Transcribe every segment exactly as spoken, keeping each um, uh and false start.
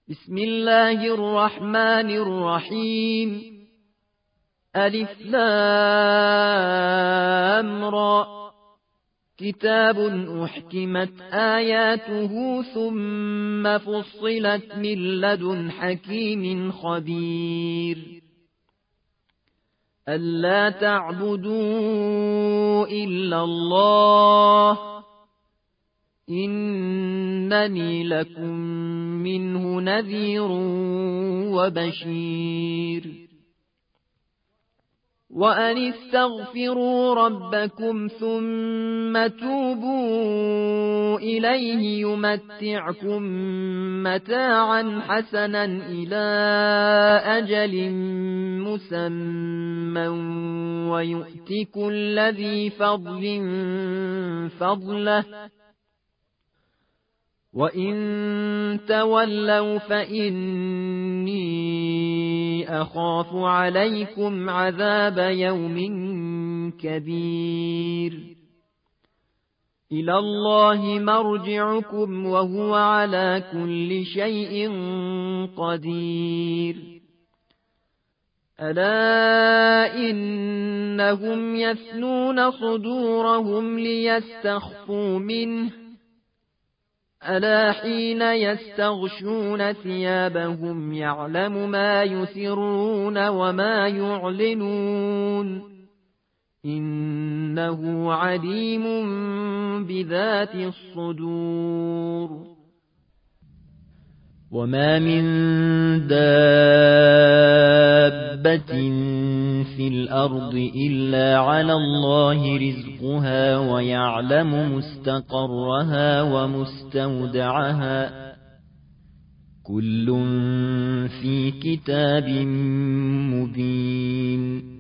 بسم الله الرحمن الرحيم. ألف لام را. كتاب أحكمت آياته ثم فصلت من لدن حكيم خبير. ألا تعبدوا إلا الله إنني لكم منه نذير وبشير. وأن استغفروا ربكم ثم توبوا إليه يمتعكم متاعا حسنا إلى أجل مسمى ويؤتي كل ذي فضل فضله وإن تولوا فإني أخاف عليكم عذاب يوم كبير. إلى الله مرجعكم وهو على كل شيء قدير. ألا إنهم يثنون صدورهم ليستخفوا منه ألا حين يستغشون ثيابهم يعلم ما يسرون وما يعلنون إنه عليم بذات الصدور. وما من دابة في الأرض إلا على الله رزقها ويعلم مستقرها ومستودعها كل في كتاب مبين.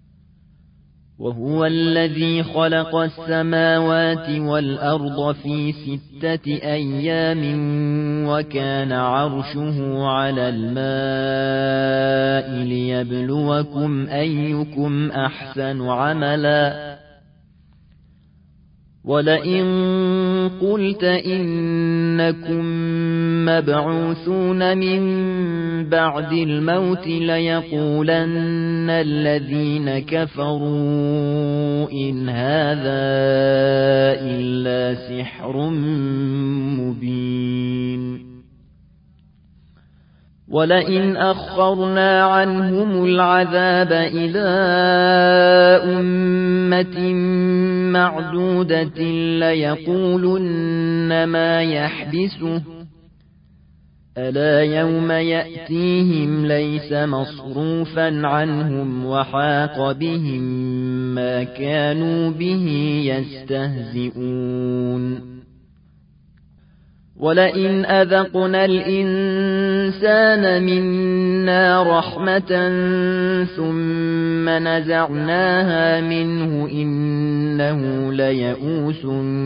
وهو الذي خلق السماوات والأرض في ستة أيام وكان عرشه على الماء ليبلوكم أيكم أحسن عملا. ولئن قلت إنكم مبعوثون من بعد الموت ليقولن الذين كفروا إن هذا إلا سحر مبين. ولئن أخرنا عنهم العذاب إلى أمة معدودة ليقولن ما يحبسه ألا يوم يأتيهم ليس مصروفا عنهم وحاق بهم ما كانوا به يستهزئون. ولئن أذقنا الإنسان منا رحمة ثم نزعناها منه إنه ليئوس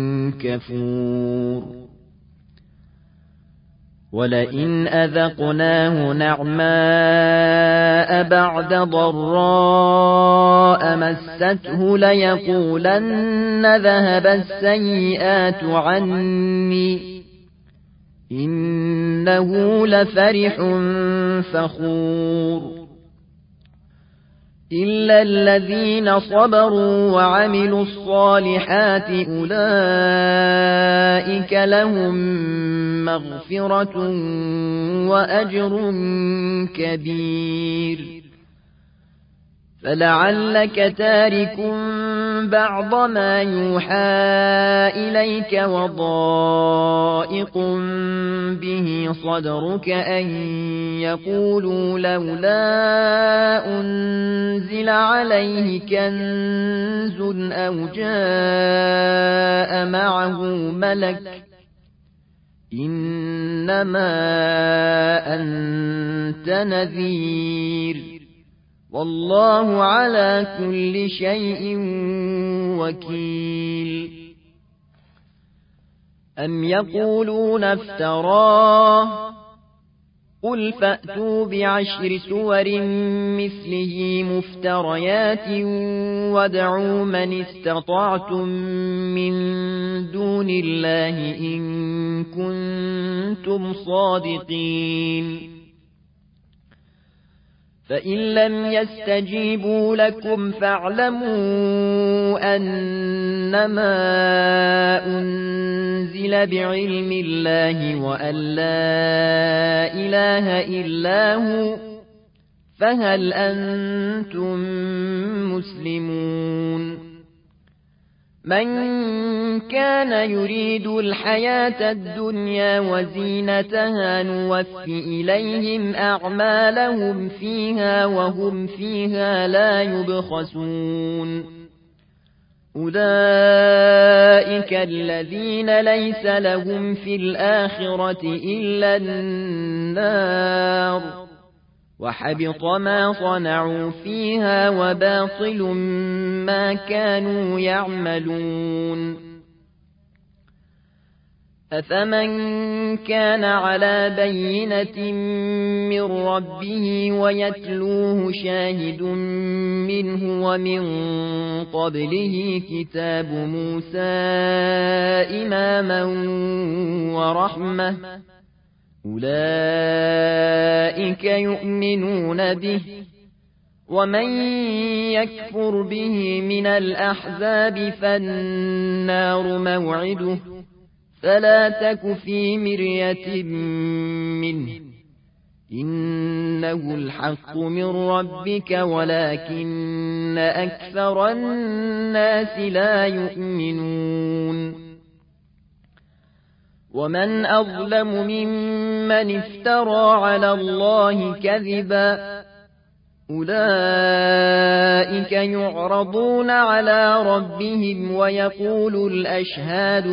كفور. ولئن أذقناه نعماء بعد ضراء مسته ليقولن ذهب السيئات عني إنه لفرح فخور. إلا الذين صبروا وعملوا الصالحات أولئك لهم مغفرة وأجر كبير. فلعلك تارك بعض ما يوحى إليك وضائق به صدرك أن يقولوا لولا أنزل عليه كنز أو جاء معه ملك إنما أنت نذير والله على كل شيء وكيل. أم يقولون افتراه قل فأتوا بعشر سور مثله مفتريات وادعوا من استطعتم من دون الله إن كنتم صادقين فإن لم يستجيبوا لكم فاعلموا أنما أنزل بعلم الله وأن لا إله إلا هو فهل أنتم مسلمون من كان يريد الحياة الدنيا وزينتها نوف إليهم أعمالهم فيها وهم فيها لا يبخسون أولئك الذين ليس لهم في الآخرة إلا النار وحبط ما صنعوا فيها وباطل ما كانوا يعملون أفمن كان على بينة من ربه ويتلوه شاهد منه ومن قبله كتاب موسى إماما ورحمة أولئك يؤمنون به ومن يكفر به من الأحزاب فالنار موعده فلا تك في مرية منه إنه الحق من ربك ولكن أكثر الناس لا يؤمنون ومن أظلم ممن افترى على الله كذبا أولئك يعرضون على ربهم ويقول الأشهاد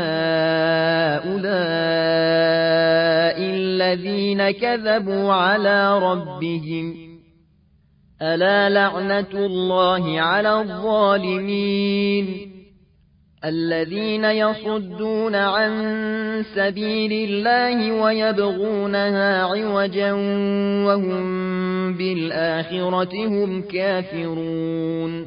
هؤلاء الذين كذبوا على ربهم ألا لعنة الله على الظالمين الذين يصدون عن سبيل الله ويبغونها عوجا وهم بالآخرة هم كافرون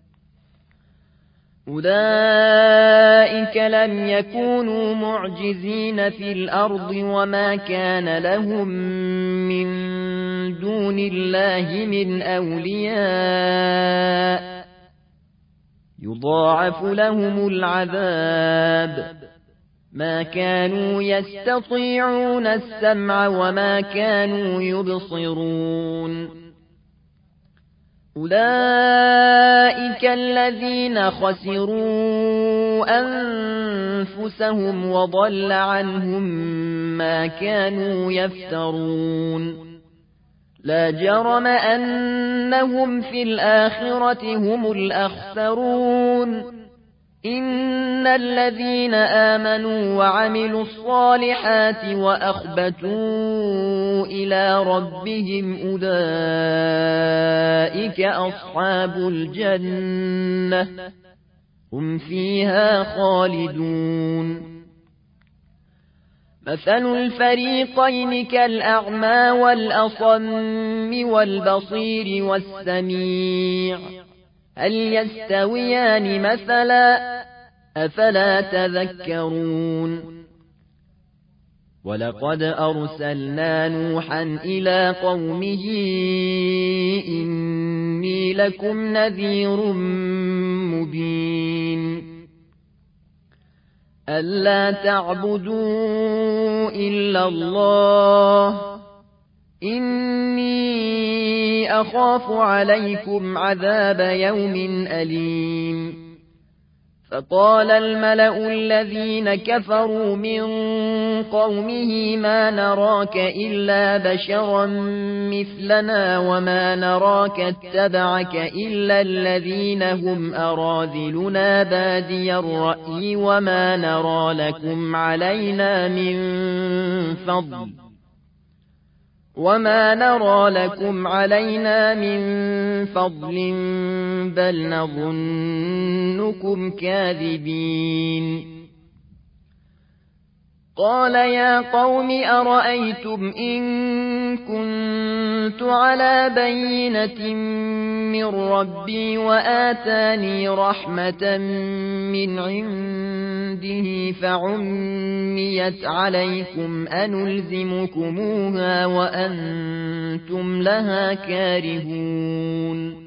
أولئك لم يكونوا معجزين في الأرض وما كان لهم من دون الله من أولياء يضاعف لهم العذاب ما كانوا يستطيعون السمع وما كانوا يبصرون أولئك الذين خسروا أنفسهم وضل عنهم ما كانوا يفترون لا جرم أنهم في الآخرة هم الأخسرون إن الذين آمنوا وعملوا الصالحات وأخبتوا إلى ربهم أولئك أصحاب الجنة هم فيها خالدون مثل الفريقين كالأعمى والأصم والبصير والسميع هل يستويان مثلا أفلا تذكرون ولقد أرسلنا نوحا إلى قومه إني لكم نذير مبين ألا تعبدوا إلا الله إني أخاف عليكم عذاب يوم أليم فقال الملأ الذين كفروا من قومه ما نراك إلا بشرا مثلنا وما نراك اتبعك إلا الذين هم أراذلنا بادي الرأي وما نرى لكم علينا من فضل وما نرى لكم علينا من فضل بل نظنكم كاذبين قال يا قوم أرأيتم إن كنت على بينة من ربي وآتاني رحمة من عنده فعميت عليكم أنلزمكموها وأنتم لها كارهون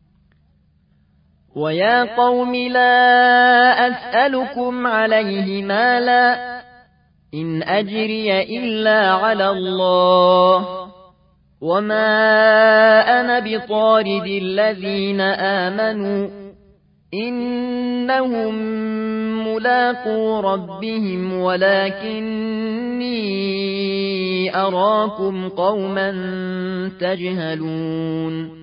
ويا قوم لا أسألكم عليه مالا إن أجري إلا على الله وما أنا بطارد الذين آمنوا إنهم ملاقو ربهم ولكني أراكم قوما تجهلون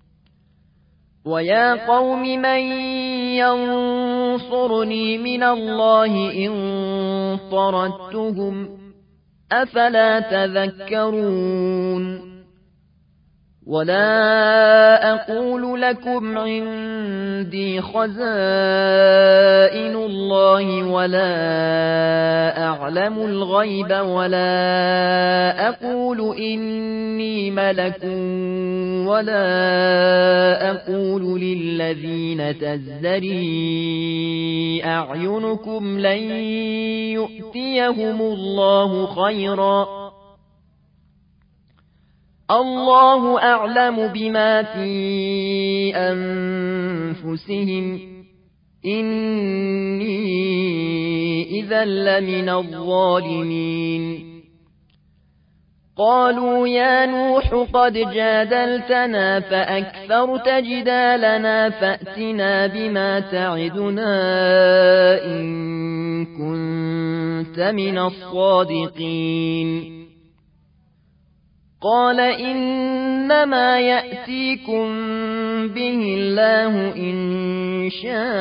ويا قوم من ينصرني من الله إن طردتهم أفلا تذكرون ولا أقول لكم عندي خزائن الله ولا أعلم الغيب ولا أقول إني ملك ولا أقول للذين تزدري أعينكم لن يؤتيهم الله خيرا الله أعلم بما في أنفسهم إني إذا لمن الظالمين قالوا يا نوح قد جادلتنا فأكثرت جدالنا فأتنا بما تعدنا إن كنت من الصادقين قال إنما يأتيكم به الله إن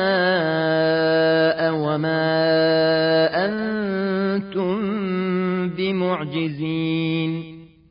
شاء وما أنتم بمعجزين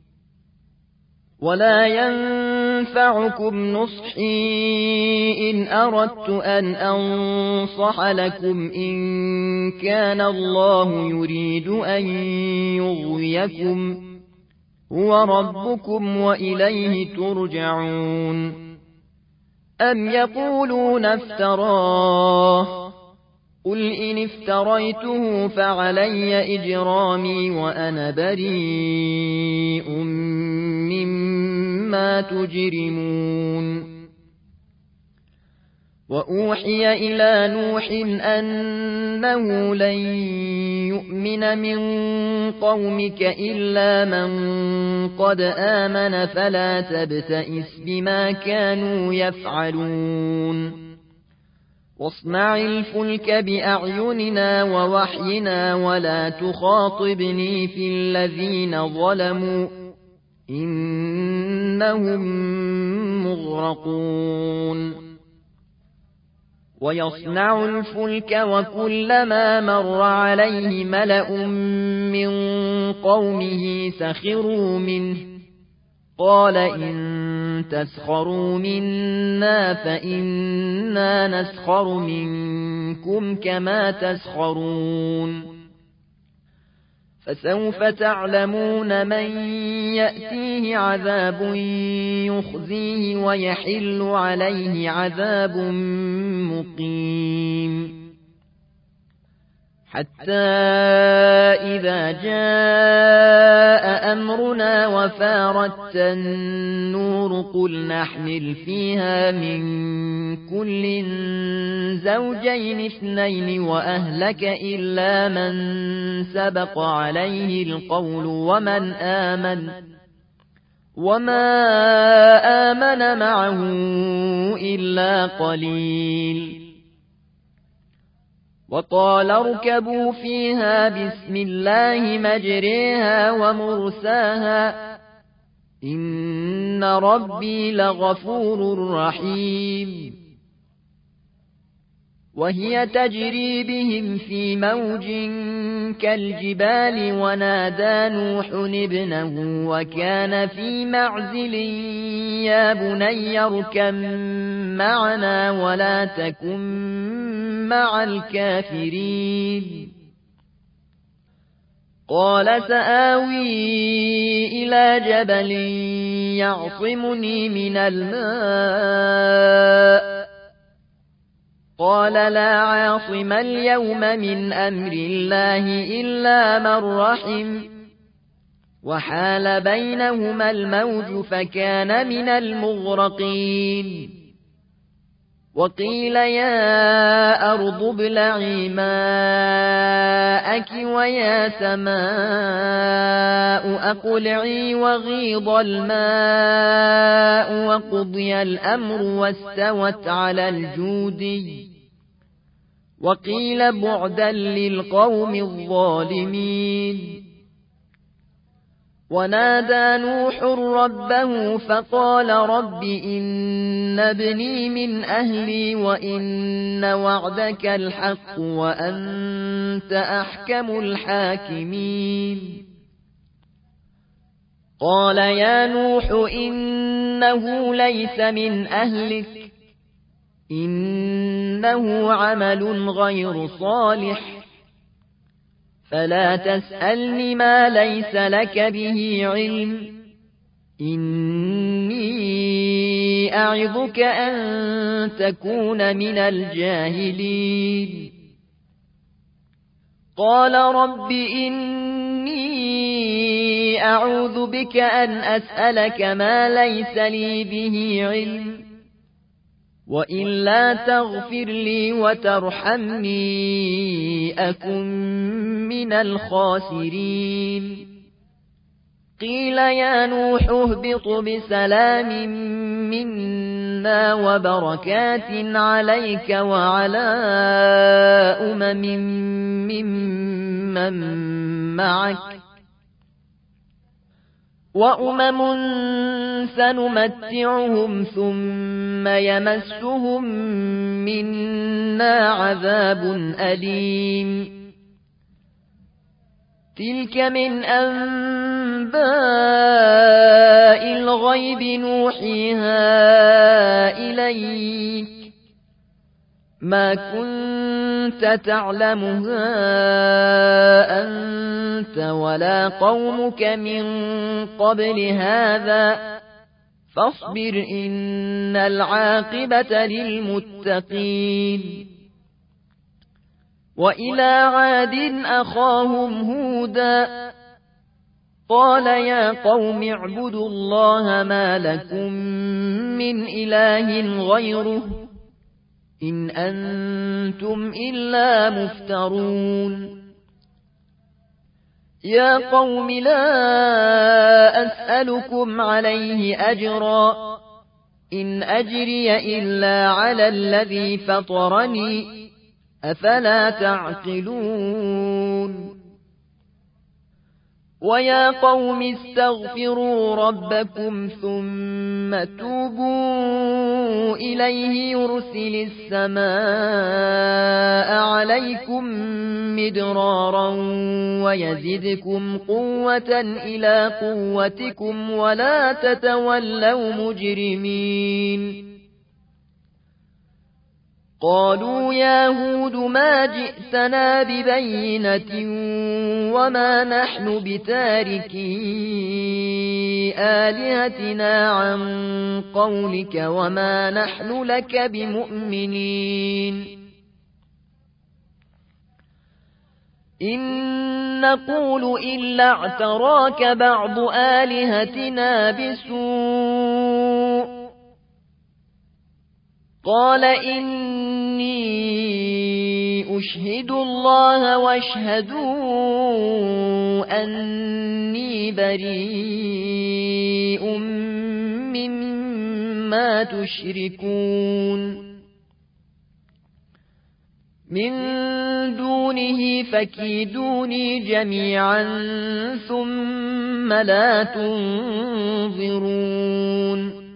ولا ينفعكم نصحي إن أردت أن أنصح لكم إن كان الله يريد أن يغويكم هو ربكم وإليه ترجعون أم يقولون افتراه قل إن افتريته فعلي إجرامي وأنا بريء مما تجرمون وأوحي إلى نوح أنه لن يؤمن من قومك إلا من قد آمن فلا تبتئس بما كانوا يفعلون واصنع الفلك بأعيننا ووحينا ولا تخاطبني في الذين ظلموا إنهم مغرقون ويصنع الفلك وكلما مر عليه ملأ من قومه سخروا منه قال إن تسخروا منا فإنا نسخر منكم كما تسخرون فسوف تعلمون من يأتيه عذاب يخزيه ويحل عليه عذاب مقيم حتى إذا جاء أمرنا وفارت النور قل نحمل فيها من كل زوجين اثنين وأهلك إلا من سبق عليه القول ومن آمن وما آمن معه إلا قليل وقال اركبوا فيها بسم الله مجريها ومرساها إن ربي لغفور رحيم وهي تجري بهم في موج كالجبال ونادى نوح ابنه وكان في معزل يا بني اركب معنا ولا تكن مع الكافرين قال سآوي إلى جبل يعصمني من الماء قال لا عاصم اليوم من أمر الله إلا من رحم وحال بينهما الموج فكان من المغرقين وقيل يا أرض ابلعي ماءك ويا سماء أقلعي وغيض الماء وقضي الأمر واستوت على الجودي وقيل بعدا للقوم الظالمين ونادى نوح ربه فقال رب إن ابني من أهلي وإن وعدك الحق وأنت أحكم الحاكمين قال يا نوح إنه ليس من أهلك إنه عمل غير صالح فلا تسألني ما ليس لك به علم إني أعظك أن تكون من الجاهلين قال رب إني أعوذ بك أن أسألك ما ليس لي به علم وإلا تغفر لي وترحمني أكن من الخاسرين قيل يا نوح اهبط بسلام منا وبركات عليك وعلى أمم ممن معك وأمم سنمتعهم ثم يمسهم منا عذاب أليم تلك من أنباء الغيب نوحيها إليك ما كنت تعلمها أنت ولا قومك من قبل هذا فاصبر إن العاقبة للمتقين وإلى عاد أخاهم هودا قال يا قوم اعبدوا الله ما لكم من إله غيره إن أنتم إلا مفترون يا قوم لا أسألكم عليه أجرا إن أجري إلا على الذي فطرني أفلا تعقلون ويا قوم استغفروا ربكم ثم توبوا إليه يرسل السماء عليكم مدرارا ويزدكم قوة إلى قوتكم ولا تتولوا مجرمين قالوا يا هود ما جئتنا ببينة وما نحن بتاركي آلهتنا عن قولك وما نحن لك بمؤمنين إن نقول إلا اعتراك بعض آلهتنا بسوء قال إني أشهد الله واشهدوا أني بريء مما تشركون من دونه فكيدوني جميعا ثم لا تنظرون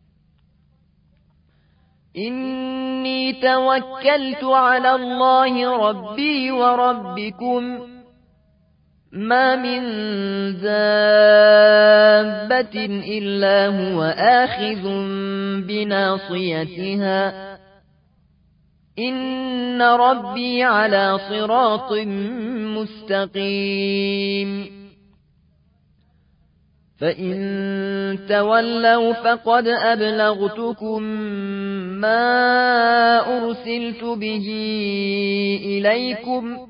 إني توكلت على الله ربي وربكم ما من دابة إلا هو آخذ بناصيتها إن ربي على صراط مستقيم فإن تولوا فقد أبلغتكم ما أرسلت به إليكم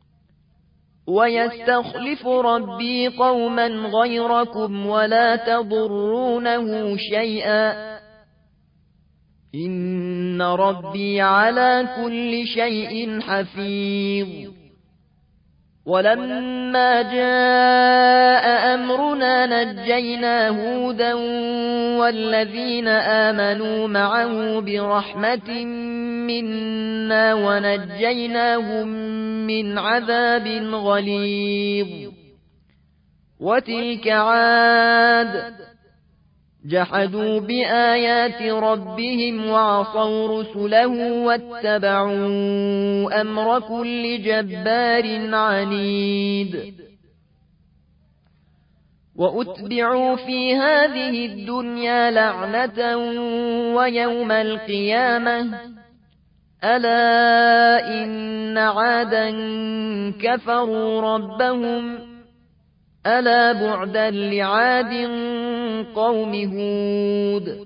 ويستخلف ربي قوما غيركم ولا تضرونه شيئا إن ربي على كل شيء حفيظ ولما جاء أمرنا نجينا هودا والذين آمنوا معه برحمة منا ونجيناهم من عذاب غليظ وتلك عاد جحدوا بآيات ربهم وعصوا رسله واتبعوا أمر كل جبار عنيد وأتبعوا في هذه الدنيا لعنة ويوم القيامة ألا إن عادا كفروا ربهم ألا بعدا لعاد قوم هود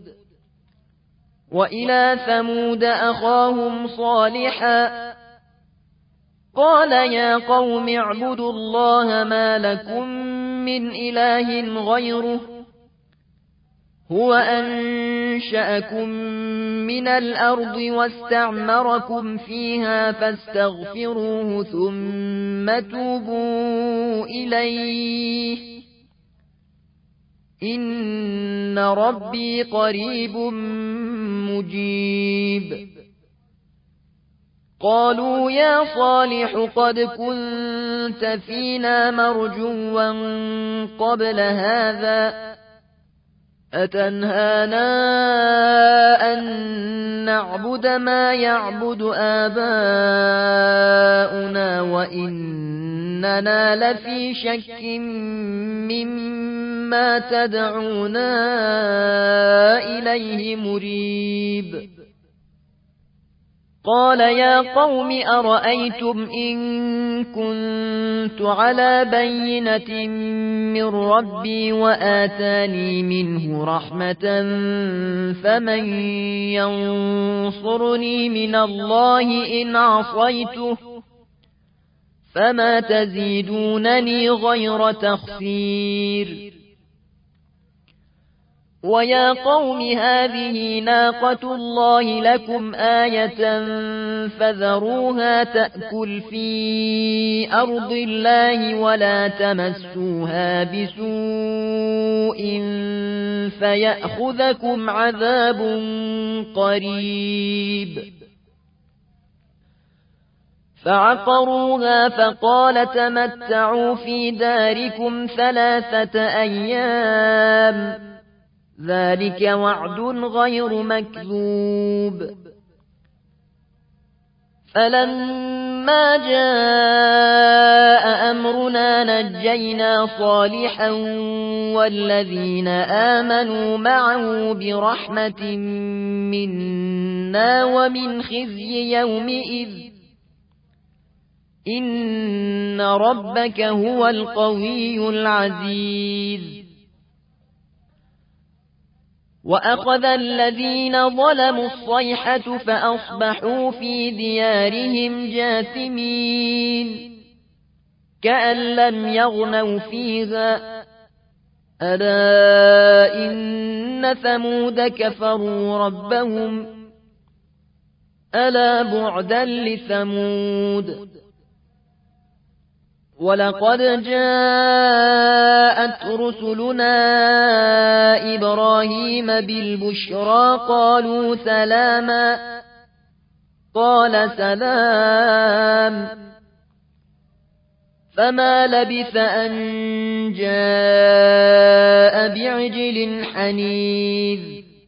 وإلى ثمود أخاهم صالحا قال يا قوم اعبدوا الله ما لكم من إله غيره هو أنشأكم من الأرض واستعمركم فيها فاستغفروه ثم توبوا إليه إن ربي قريب مجيب قالوا يا صالح قد كنت فينا مرجوا قبل هذا أتنهانا أن نعبد ما يعبد آباؤنا وإننا لفي شك مما تدعونا إليه مريب قال يا قوم أرأيتم إن كنت على بينة من ربي وآتاني منه رحمة فمن ينصرني من الله إن عصيته فما تزيدونني غير تخسير ويا قوم هذه ناقة الله لكم آية فذروها تأكل في أرض الله ولا تمسوها بسوء فيأخذكم عذاب قريب فعقروها فقال تمتعوا في داركم ثلاثة أيام ذلك وعد غير مكذوب فلما جاء أمرنا نجينا صالحا والذين آمنوا معه برحمة منا ومن خزي يومئذ إن ربك هو القوي العزيز وأخذ الذين ظلموا الصيحة فأصبحوا في ديارهم جاثمين كأن لم يغنوا فيها ألا إن ثمود كفروا ربهم ألا بعدا لثمود ولقد جاءت رسلنا إبراهيم بالبشرى قالوا سلاما قال سلام فما لبث أن جاء بعجل حنيذ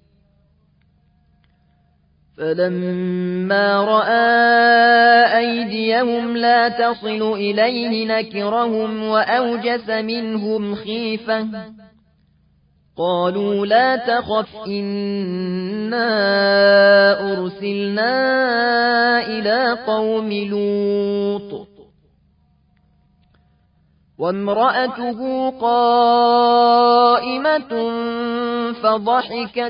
فلما رأى أيديهم لا تصل إليه نكرهم وأوجس منهم خيفة قالوا لا تخف إن إنا أرسلنا إلى قوم لوط وامرأته قائمة فضحكت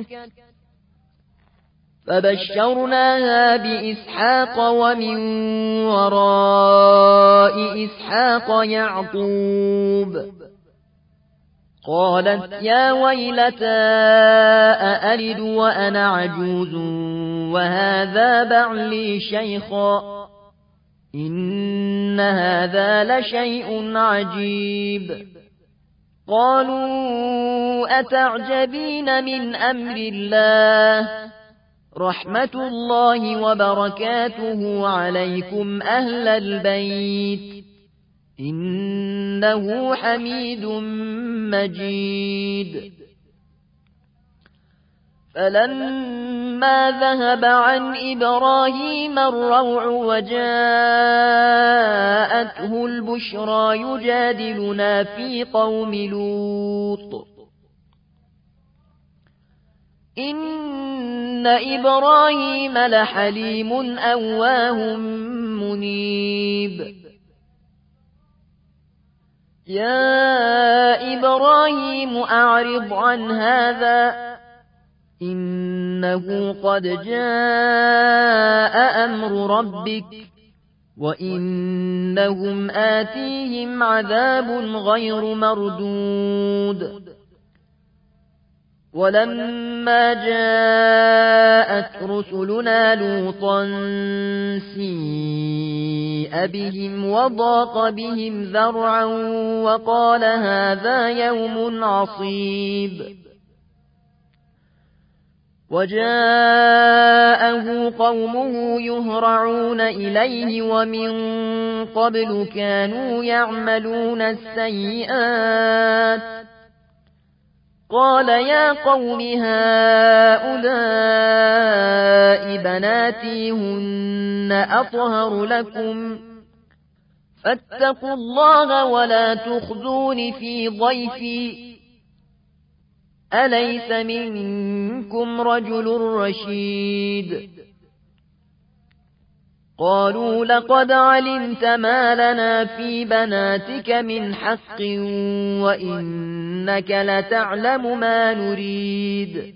فبشرناها بإسحاق ومن وراء إسحاق يعقوب قالت يا ويلتى أألد وأنا عجوز وهذا بعلي شيخا إن هذا لشيء عجيب قالوا أتعجبين من أمر الله رحمة الله وبركاته عليكم أهل البيت إنه حميد مجيد فلما ذهب عن إبراهيم الروع وجاءته البشرى يجادلنا في قوم لوط إن إبراهيم لحليم أواه منيب يا إبراهيم أعرض عن هذا إنه قد جاء أمر ربك وإنهم آتيهم عذاب غير مردود ولما جاءت رسلنا لوطا سيء بهم وضاق بهم ذرعا وقال هذا يوم عصيب وجاءه قومه يهرعون إليه ومن قبل كانوا يعملون السيئات قال يا قوم هؤلاء بناتي هن أطهر لكم فاتقوا الله ولا تخزون في ضيفي أليس منكم رجل رشيد قالوا لقد علمت ما لنا في بناتك من حق وإنك لتعلم ما نريد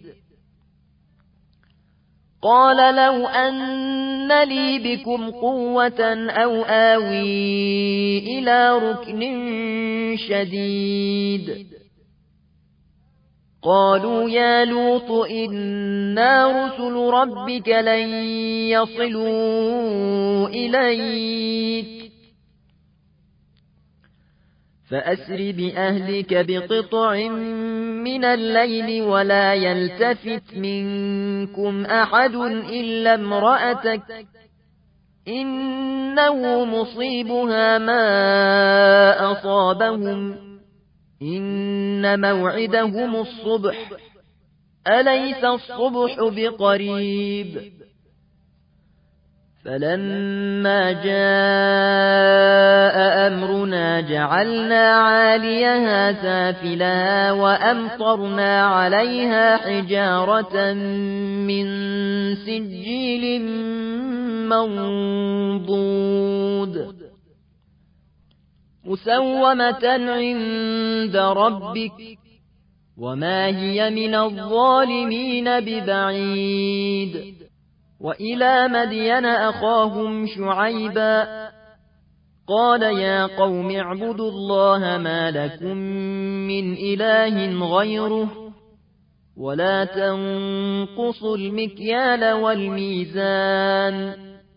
قال لو أن لي بكم قوة أو آوي إلى ركن شديد قالوا يا لوط إنا رسل ربك لن يصلوا إليك فأسر بأهلك بقطع من الليل ولا يلتفت منكم أحد إلا امرأتك إنه مصيبها ما أصابهم إن موعدهم الصبح أليس الصبح بقريب فلما جاء أمرنا جعلنا عاليها سافلها وأمطرنا عليها حجارة من سجيل منضود مسومة عند ربك وما هي من الظالمين ببعيد وإلى مدين أخاهم شعيبا قال يا قوم اعبدوا الله ما لكم من إله غيره ولا تنقصوا المكيال والميزان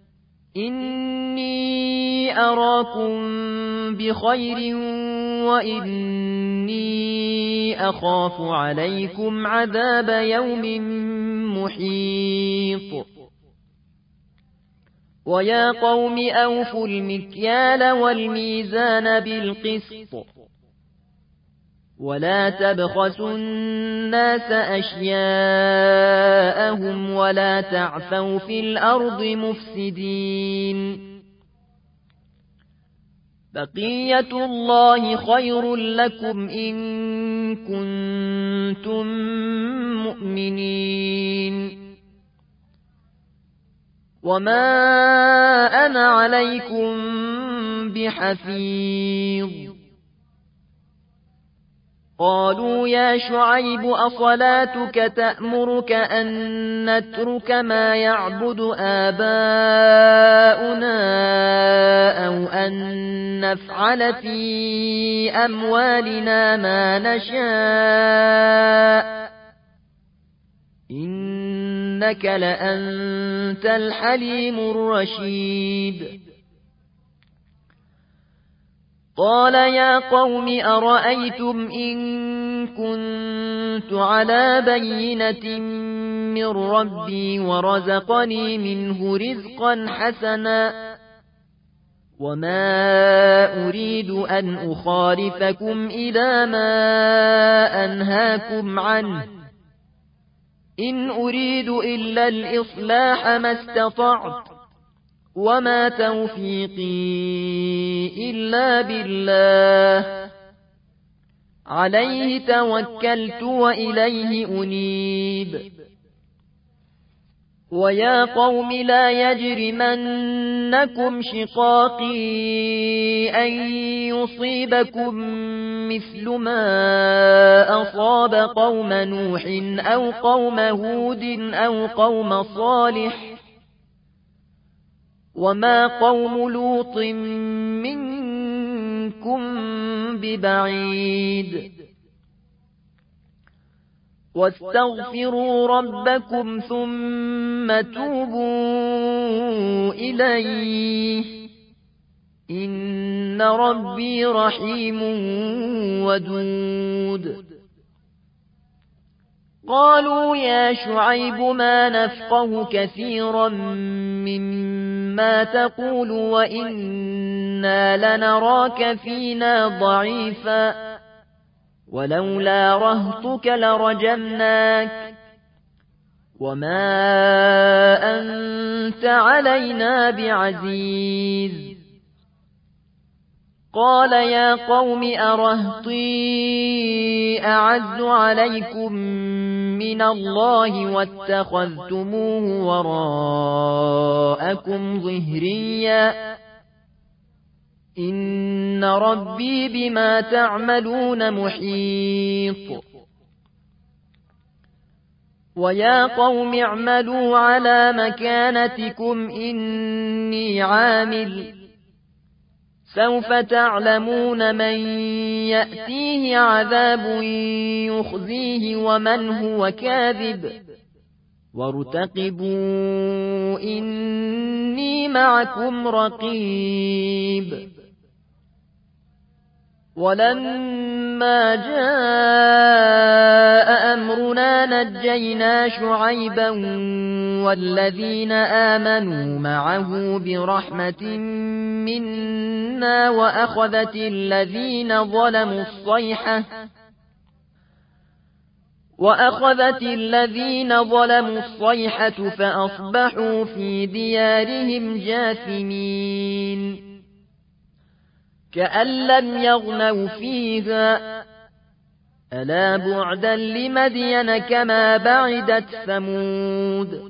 إني أراكم بخير وإني أخاف عليكم عذاب يوم محيط ويا قوم أوفوا المكيال والميزان بالقسط ولا تبخسوا الناس أشياءهم ولا تعثوا في الأرض مفسدين بقية الله خير لكم إن كنتم مؤمنين وما أنا عليكم بحفيظ قالوا يا شعيب أصلاتك تأمرك أن نترك ما يعبد آباؤنا أو أن نفعل في أموالنا ما نشاء إنك لأنت الحليم الرشيد قال يا قوم أرأيتم إن كنت على بينة من ربي ورزقني منه رزقا حسنا وما أريد أن أخالفكم إلى ما أنهاكم عنه إن أريد إلا الإصلاح ما استطعت وما توفيقي إلا بالله عليه توكلت وإليه أنيب ويا قوم لا يجرمنكم شقاقي أن يصيبكم مثل ما أصاب قوم نوح أو قوم هود أو قوم صالح وما قوم لوط منكم ببعيد واستغفروا ربكم ثم توبوا إليه إن ربي رحيم ودود قالوا يا شعيب ما نفقه كثيرا مما تقول وإنا لنراك فينا ضعيفا ولولا رهطك لرجمناك وما أنت علينا بعزيز قال يا قوم أرهطي أعز عليكم من الله واتخذتموه وراءكم ظهريا إن ربي بما تعملون محيط ويا قوم اعملوا على مكانتكم إني عامل سوف تعلمون من يأتيه عذاب يخزيه ومن هو كاذب وارتقبوا إني معكم رقيب ولما جاء أمرنا نجينا شعيبا والذين آمنوا معه برحمة منا وأخذت الذين ظلموا الصيحة وأخذت الذين ظلموا الصيحة فأصبحوا في ديارهم جاثمين كأن لم يغنوا فيها ألا بعدا لمدين كما بعدت ثمود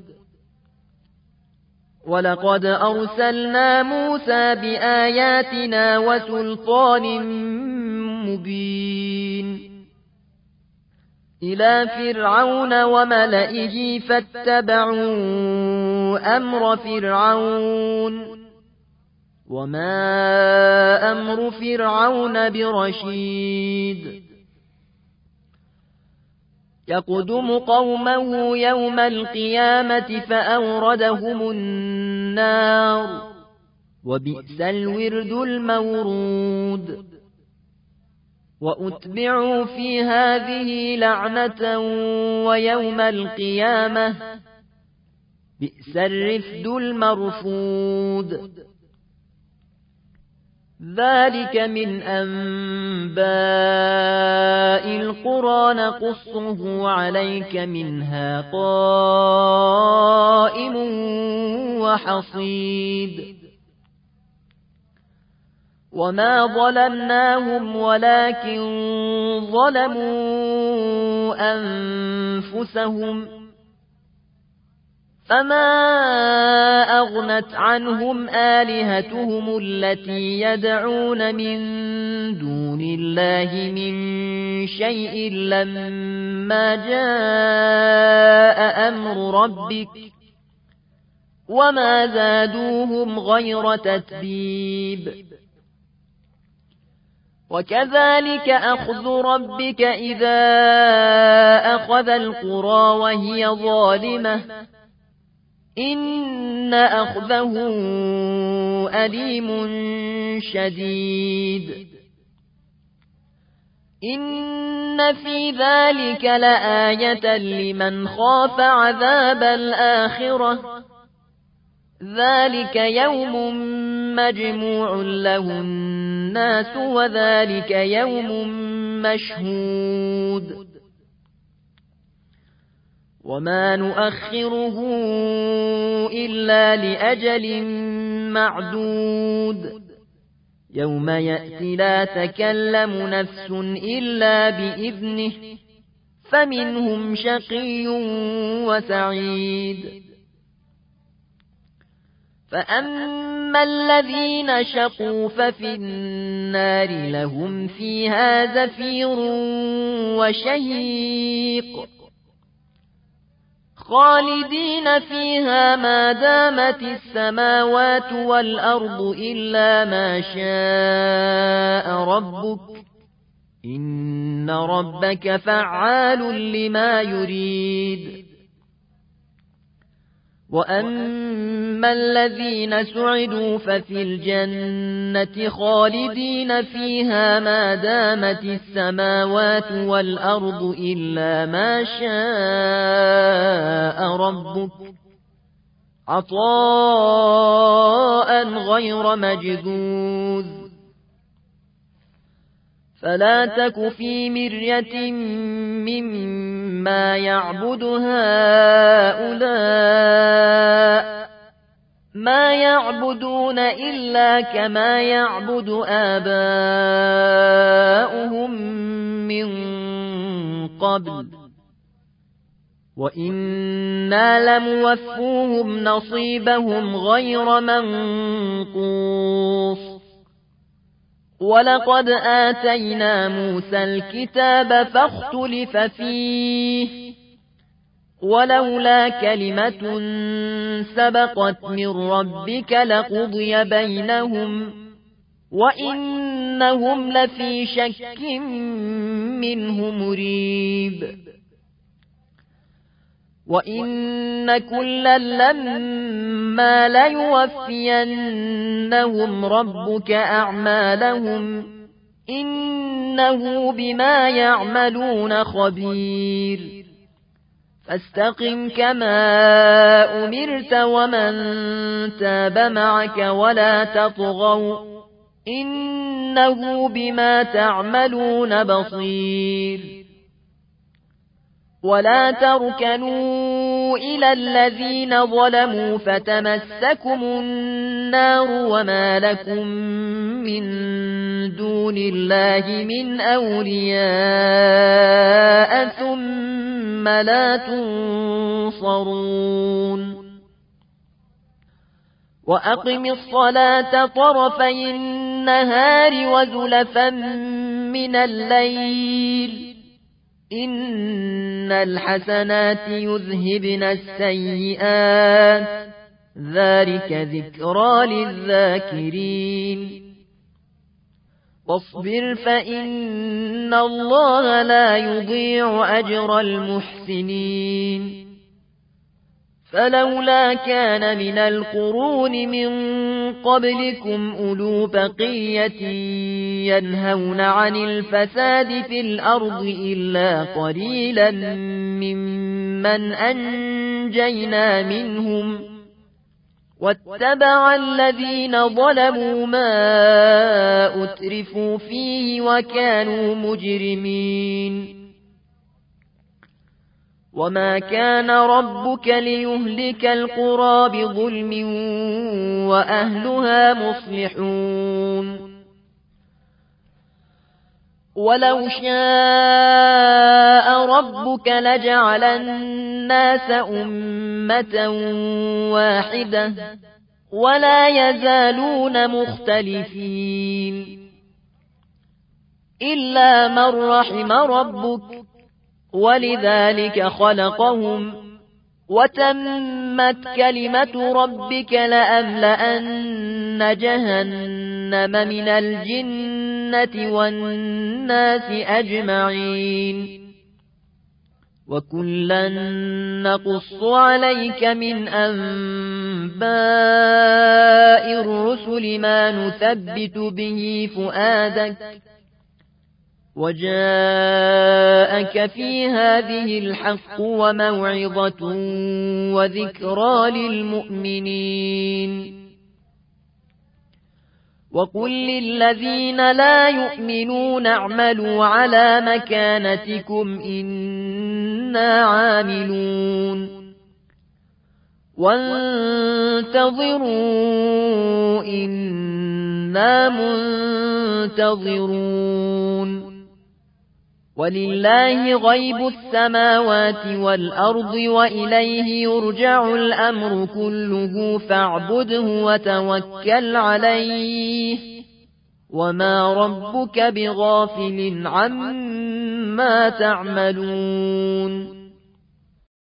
ولقد أرسلنا موسى بآياتنا وسلطان مبين إلى فرعون وملئه فاتبعوا أمر فرعون وما أمر فرعون برشيد يقدم قومه يوم القيامة فأوردهم النار وبئس الورد المورود وأتبعوا في هذه لعنة ويوم القيامة بئس الرفد المرفود ذلك من أنباء القرى نقصه عليك منها قائم وحصيد وما ظلمناهم ولكن ظلموا أنفسهم فما أغنت عنهم آلهتهم التي يدعون من دون الله من شيء لما جاء أمر ربك وما زادوهم غير تتبيب وكذلك أخذ ربك إذا أخذ القرى وهي ظالمة إن أخذه أليم شديد إن في ذلك لآية لمن خاف عذاب الآخرة ذلك يوم مجموع له الناس وذلك يوم مشهود وما نؤخره إلا لأجل معدود يوم يأتي لا تكلم نفس إلا بإذنه فمنهم شقي وسعيد فأما الذين شقوا ففي النار لهم فيها زفير وشهيق خالدين فيها ما دامت السماوات والأرض إلا ما شاء ربك إن ربك فعال لما يريد وأما الذين سعدوا ففي الجنة خالدين فيها ما دامت السماوات والأرض إلا ما شاء ربك عطاء غير مجذوذ فلا تك في مرية مما يعبد هؤلاء ما يعبدون إلا كما يعبد آباؤهم من قبل وإنا لموفوهم نصيبهم غير منقوص ولقد آتينا موسى الكتاب فاختلف فيه ولولا كلمة سبقت من ربك لقضي بينهم وإنهم لفي شك منه مريب وإن كلا لما ليوفينهم ربك أعمالهم إنه بما يعملون خبير فاستقم كما أمرت ومن تاب معك ولا تطغوا إنه بما تعملون بصير ولا تركنوا إلى الذين ظلموا فتمسكم النار وما لكم من دون الله من أولياء ثم لا تنصرون وأقم الصلاة طرفي النهار وزلفا من الليل إن الحسنات يذهبن السيئات ذلك ذكرى للذاكرين واصبر فإن الله لا يضيع أجر المحسنين فلولا كان من القرون من قبلكم أولو بقية ينهون عن الفساد في الأرض إلا قليلا ممن أنجينا منهم واتبع الذين ظلموا ما أترفوا فيه وكانوا مجرمين وما كان ربك ليهلك القرى بظلم وأهلها مصلحون ولو شاء ربك لجعل الناس أمة واحدة ولا يزالون مختلفين إلا من رحم ربك ولذلك خلقهم وتمت كلمة ربك لأملأن جهنم من الجنة والناس أجمعين وكلا نقص عليك من أنباء الرسل ما نثبت به فؤادك وجاءك في هذه الحق وموعظة وذكرى للمؤمنين وقل للذين لا يؤمنون اعملوا على مكانتكم إنا عاملون وانتظروا إنا منتظرون ولله غيب السماوات والأرض وإليه يرجع الأمر كله فاعبده وتوكل عليه وما ربك بغافل عما تعملون